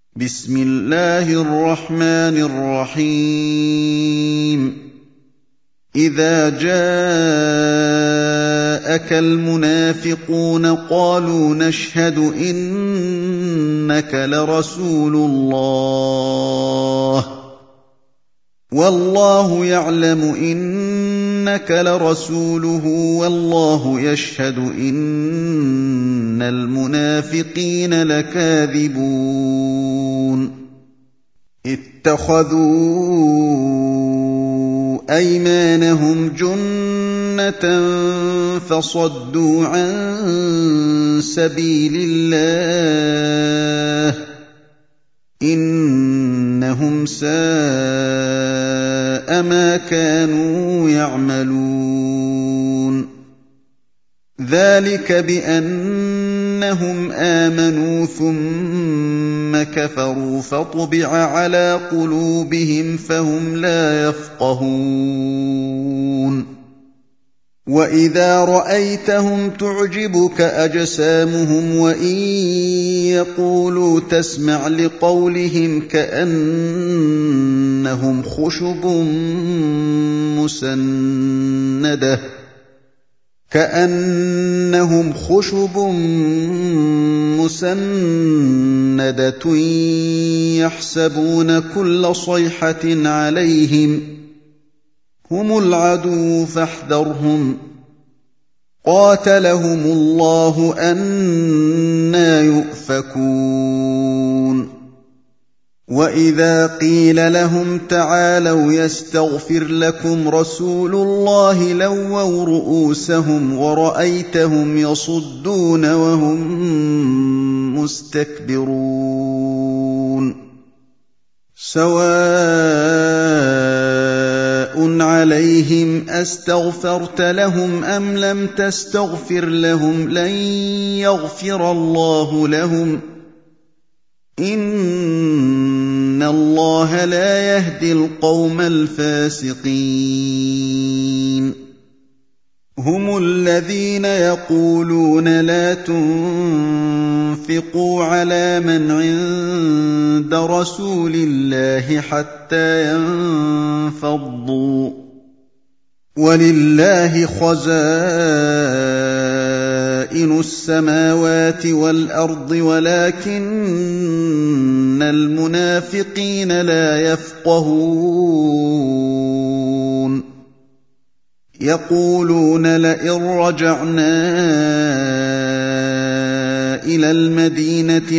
بسم الله الرحمن الرحيم إذا جاءك المنافقون قالوا نشهد إنك لرسول الله والله يعلم إنك لرسوله والله يشهد إن المنافقين لكاذبون اتخذوا أيمانهم جنة فصدوا عن سبيل الله إنهم ساء ما كانوا يعملون ذلك بأنهم آمنوا ثم كفروا فطبع على قلوبهم فهم لا يفقهون وإذا رأيتهم تعجبك أجسامهم وإن يقولوا تسمع لقولهم كأنهم خشب مسندة يحسبون كل صيحة عليهم هم العدو فاحذرهم قاتلهم الله أنى يؤفكون وإذا قيل لهم تعالوا يستغفر لكم رسول الله لووا رؤوسهم ورأيتهم يصدون وهم مستكبرون سواء عليهم أستغفرت لهم أم لم تستغفر لهم لن يغفر الله لهم إن الله لا يهدي القوم الفاسقين هم الذين يقولون لا تنفقوا على من عند رسول الله حتى ينفضوا ولله خزائن السماوات والأرض ولكن المنافقين لا يفقهون يقولون لئن رجعنا إلى المدينة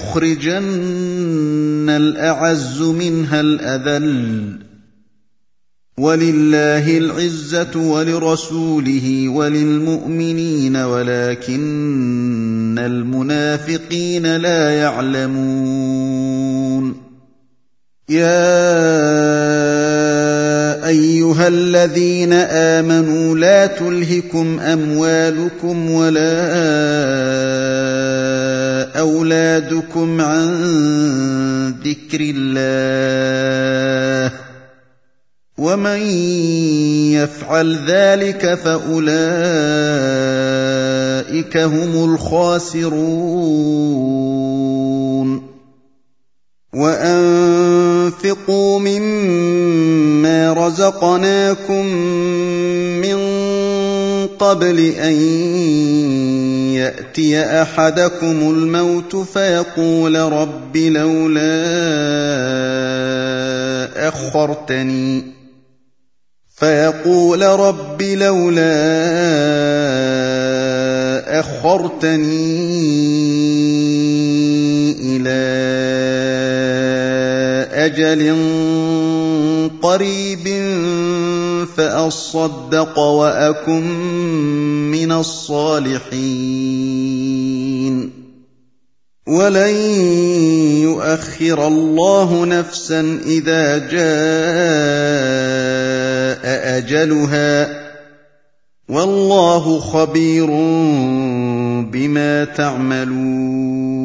ليخرجن الأعز منها الأذل ولله العزة ولرسوله وللمؤمنين ولكن المنافقين لا يعلمون يا أيها الذين آمنوا لا تلهكم أموالكم ولا أولادكم عن ذكر الله ومن يفعل ذلك فأولئك هم الخاسرون وأنفقوا مما رزقناكم من قبل أن يأتي أحدكم الموت فيقول رب لولا أخرتني إلى أجل قريب فأصدق وأكن من الصالحين ولن يؤخر الله نفسا إذا جاء أجلها والله خبير بما تعملون